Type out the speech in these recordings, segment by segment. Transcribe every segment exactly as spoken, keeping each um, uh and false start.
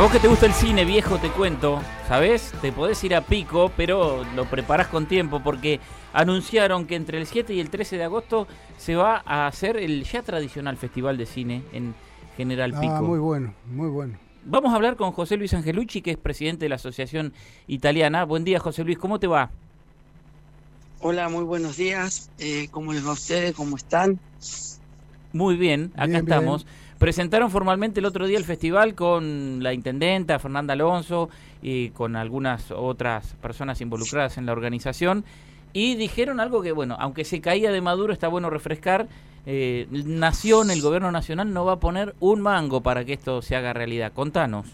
vos que te gusta el cine, viejo, te cuento, ¿sabés? Te podés ir a Pico, pero lo preparás con tiempo porque anunciaron que entre el siete y el trece de agosto se va a hacer el ya tradicional Festival de Cine en General Pico. Ah, muy bueno, muy bueno. Vamos a hablar con José Luis Angelucci, que es presidente de la Asociación Italiana. Buen día, José Luis, ¿cómo te va? Hola, muy buenos días. Eh, ¿Cómo les va a ustedes? ¿Cómo están? Muy bien, acá bien, estamos. Bien. Presentaron formalmente el otro día el festival con la intendenta Fernanda Alonso y con algunas otras personas involucradas en la organización y dijeron algo que, bueno, aunque se caía de Maduro, está bueno refrescar. Eh, Nación, el gobierno nacional no va a poner un mango para que esto se haga realidad. Contanos.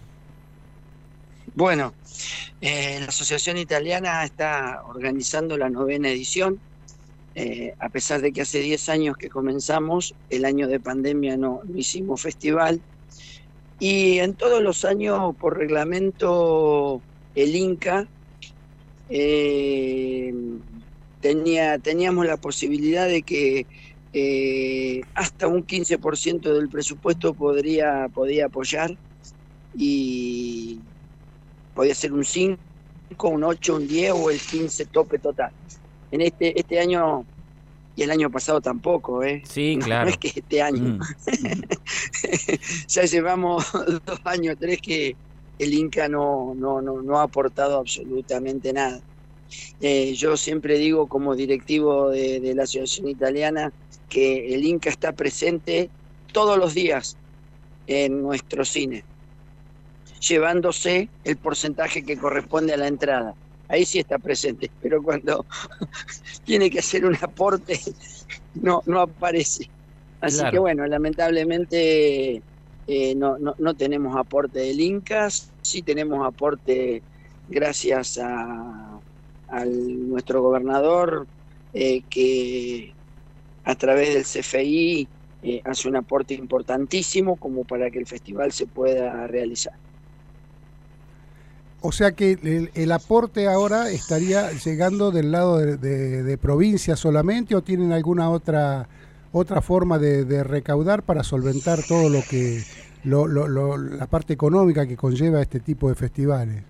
Bueno, eh, la Asociación Italiana está organizando la novena edición. Eh, a pesar de que hace diez años que comenzamos, el año de pandemia no, no hicimos festival. Y en todos los años, por reglamento, el Inca eh, tenía, teníamos la posibilidad de que eh, hasta un quince por ciento del presupuesto podría, podía apoyar, y podía ser un cinco, un ocho, un diez o el quince tope total. En este este año y el año pasado tampoco, ¿eh? Sí, no, claro. no es que este año. Mm. Ya llevamos dos años, tres que el Inca no, no, no, no ha aportado absolutamente nada. Eh, yo siempre digo como directivo de, de la Asociación Italiana que el Inca está presente todos los días en nuestro cine, llevándose el porcentaje que corresponde a la entrada. Ahí sí está presente, pero cuando tiene que hacer un aporte, no, no aparece. Así Claro. que bueno, lamentablemente eh, no, no, no tenemos aporte del Inca, sí tenemos aporte gracias a, a nuestro gobernador, eh, que a través del C F I eh, hace un aporte importantísimo como para que el festival se pueda realizar. O sea que el, el aporte ahora estaría llegando del lado de, de, de provincia solamente, ¿o tienen alguna otra otra forma de, de recaudar para solventar todo lo que lo, lo, lo, la parte económica que conlleva este tipo de festivales?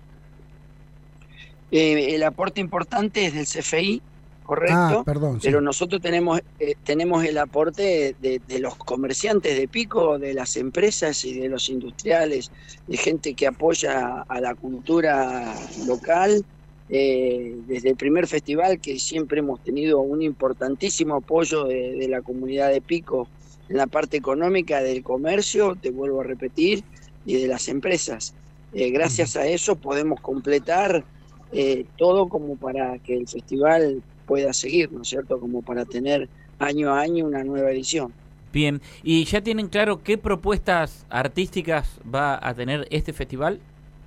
Eh, el aporte importante es del C F I, correcto, ah, perdón, pero sí. nosotros tenemos eh, tenemos el aporte de, de los comerciantes de Pico, de las empresas y de los industriales, de gente que apoya a la cultura local. Eh, desde el primer festival, que siempre hemos tenido un importantísimo apoyo de, de la comunidad de Pico en la parte económica, del comercio, te vuelvo a repetir, y de las empresas. Eh, gracias a eso podemos completar eh, todo como para que el festival pueda seguir, ¿no es cierto? Como para tener año a año una nueva edición. Bien, ¿y ya tienen claro qué propuestas artísticas va a tener este festival?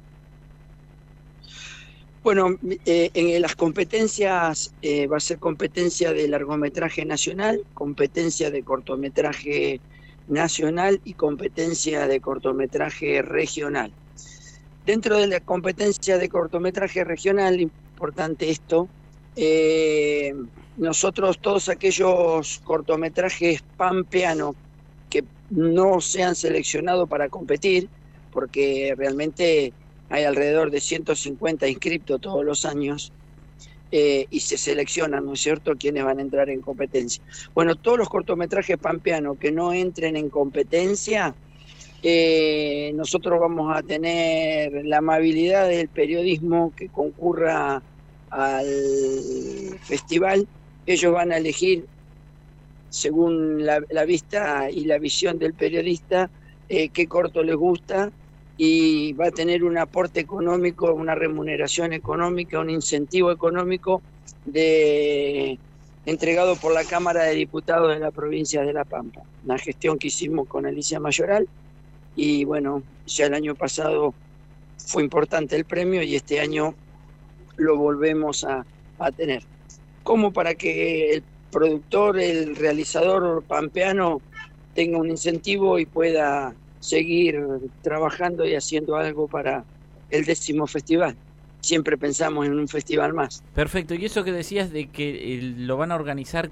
Bueno, eh, en las competencias eh, va a ser competencia de largometraje nacional, competencia de cortometraje nacional y competencia de cortometraje regional. Dentro de la competencia de cortometraje regional, importante esto, eh, nosotros todos aquellos cortometrajes pampeanos que no se han seleccionado para competir, porque realmente hay alrededor de ciento cincuenta inscriptos todos los años, eh, y se seleccionan, ¿no es cierto?, quienes van a entrar en competencia. Bueno, todos los cortometrajes pampeanos que no entren en competencia, eh, nosotros vamos a tener la amabilidad del periodismo que concurra al festival. Ellos van a elegir, según la, la vista y la visión del periodista, eh, qué corto les gusta, y va a tener un aporte económico, una remuneración económica, un incentivo económico de, entregado por la Cámara de Diputados de la provincia de La Pampa. Una gestión que hicimos con Alicia Mayoral, y bueno, ya el año pasado fue importante el premio y este año lo volvemos a, a tener. Como para que el productor, el realizador pampeano tenga un incentivo y pueda seguir trabajando y haciendo algo para el décimo festival. Siempre pensamos en un festival más. Perfecto, y eso que decías de que eh, lo van a organizar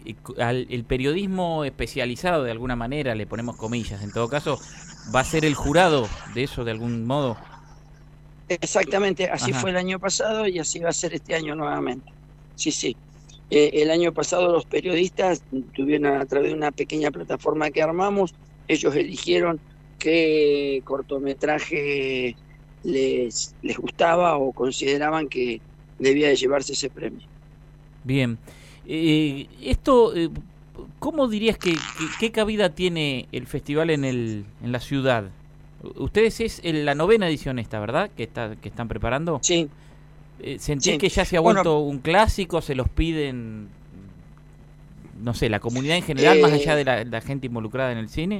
al, el periodismo especializado, de alguna manera, le ponemos comillas, en todo caso, ¿va a ser el jurado de eso de algún modo? Exactamente, así Ajá. fue el año pasado y así va a ser este año nuevamente. Sí, sí. Eh, el año pasado los periodistas tuvieron, a través de una pequeña plataforma que armamos, ellos eligieron qué cortometraje les, les gustaba o consideraban que debía de llevarse ese premio. Bien. Eh, esto, eh, ¿cómo dirías que, que qué cabida tiene el festival en el en la ciudad? Ustedes es el, la novena edición esta, ¿verdad? Que está que están preparando. Sí. Eh, ¿Sentís Sí. que ya se ha vuelto Bueno, un clásico? ¿Se los piden, no sé, la comunidad en general, eh, más allá de la, la gente involucrada en el cine?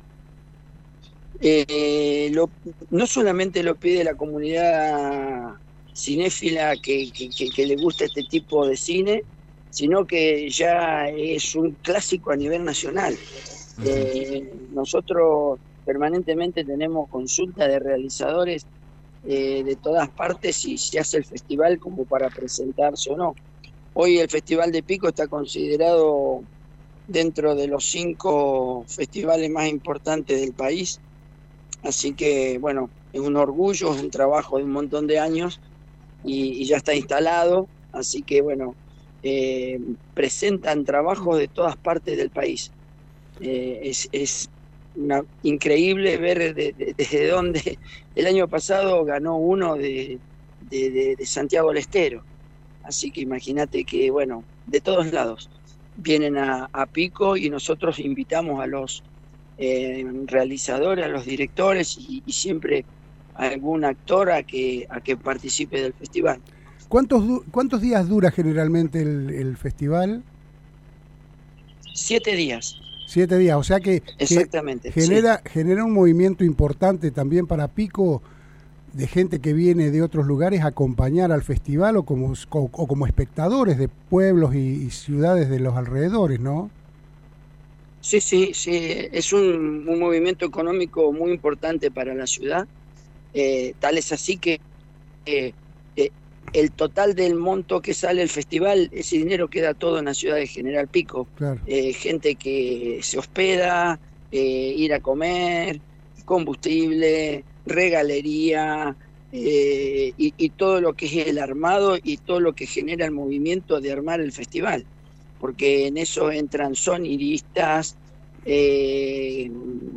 Eh, lo, no solamente lo pide la comunidad cinéfila que, que, que, que le gusta este tipo de cine, sino que ya es un clásico a nivel nacional. Uh-huh. Eh, nosotros permanentemente tenemos consulta de realizadores eh, de todas partes si se hace el festival como para presentarse o no. Hoy el Festival de Pico está considerado dentro de los cinco festivales más importantes del país. Así que, bueno, es un orgullo, es un trabajo de un montón de años y, y ya está instalado. Así que, bueno, eh, presentan trabajos de todas partes del país. Eh, es es una, increíble ver de, de, desde dónde. El año pasado ganó uno de, de, de, de Santiago del Estero. Así que imagínate que, bueno, de todos lados vienen a, a Pico y nosotros invitamos a los Eh, realizadores, a los directores y, y siempre a algún actor a que a que participe del festival. ¿Cuántos, cuántos días dura generalmente el, el festival? Siete días. Siete días, o sea que, Exactamente, que genera, sí. genera un movimiento importante también para Pico de gente que viene de otros lugares a acompañar al festival o como, o, o como espectadores de pueblos y, y ciudades de los alrededores, ¿no? Sí, sí, sí, es un, un movimiento económico muy importante para la ciudad, eh, tal es así que eh, eh, el total del monto que sale el festival, ese dinero queda todo en la ciudad de General Pico. Claro. Eh, gente que se hospeda, eh, ir a comer, combustible, regalería, eh, y, y todo lo que es el armado y todo lo que genera el movimiento de armar el festival. Porque en eso entran sonidistas eh,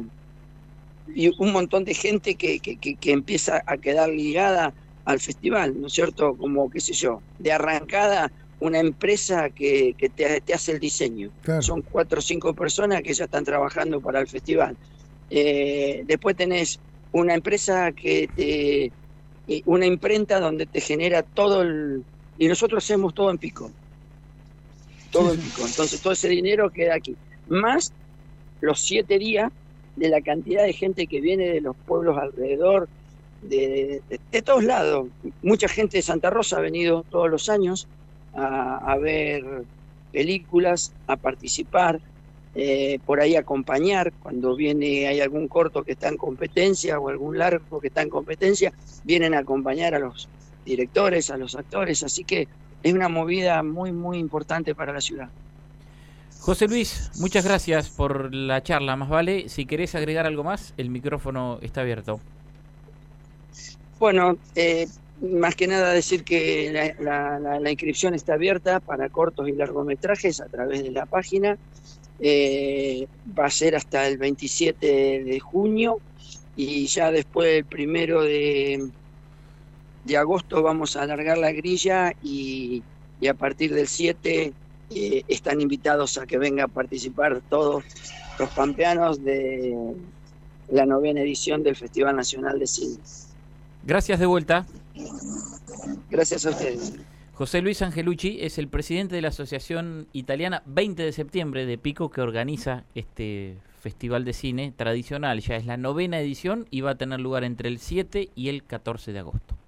y un montón de gente que, que, que empieza a quedar ligada al festival, ¿no es cierto? Como, qué sé yo, de arrancada una empresa que, que te, te hace el diseño. Claro. Son cuatro o cinco personas que ya están trabajando para el festival. Eh, después tenés una empresa que te... una imprenta donde te genera todo el... Y nosotros hacemos todo en Pico. Todo en Pico. Entonces todo ese dinero queda aquí. Más los siete días de la cantidad de gente que viene de los pueblos alrededor, de, de, de todos lados. Mucha gente de Santa Rosa ha venido todos los años a, a ver películas, a participar, eh, por ahí acompañar. Cuando viene, hay algún corto que está en competencia o algún largo que está en competencia, vienen a acompañar a los directores, a los actores. Así que es una movida muy, muy importante para la ciudad. José Luis, muchas gracias por la charla. Más vale, si querés agregar algo más, el micrófono está abierto. Bueno, eh, más que nada decir que la, la, la, la inscripción está abierta para cortos y largometrajes a través de la página. Eh, va a ser hasta el veintisiete de junio y ya después el primero de... de agosto vamos a alargar la grilla y, y a partir del siete eh, están invitados a que vengan a participar todos los pampeanos de la novena edición del Festival Nacional de Cine. Gracias de vuelta. Gracias a ustedes. José Luis Angelucci es el presidente de la Asociación Italiana veinte de septiembre de Pico, que organiza este festival de cine tradicional. Ya es la novena edición y va a tener lugar entre el siete y el catorce de agosto.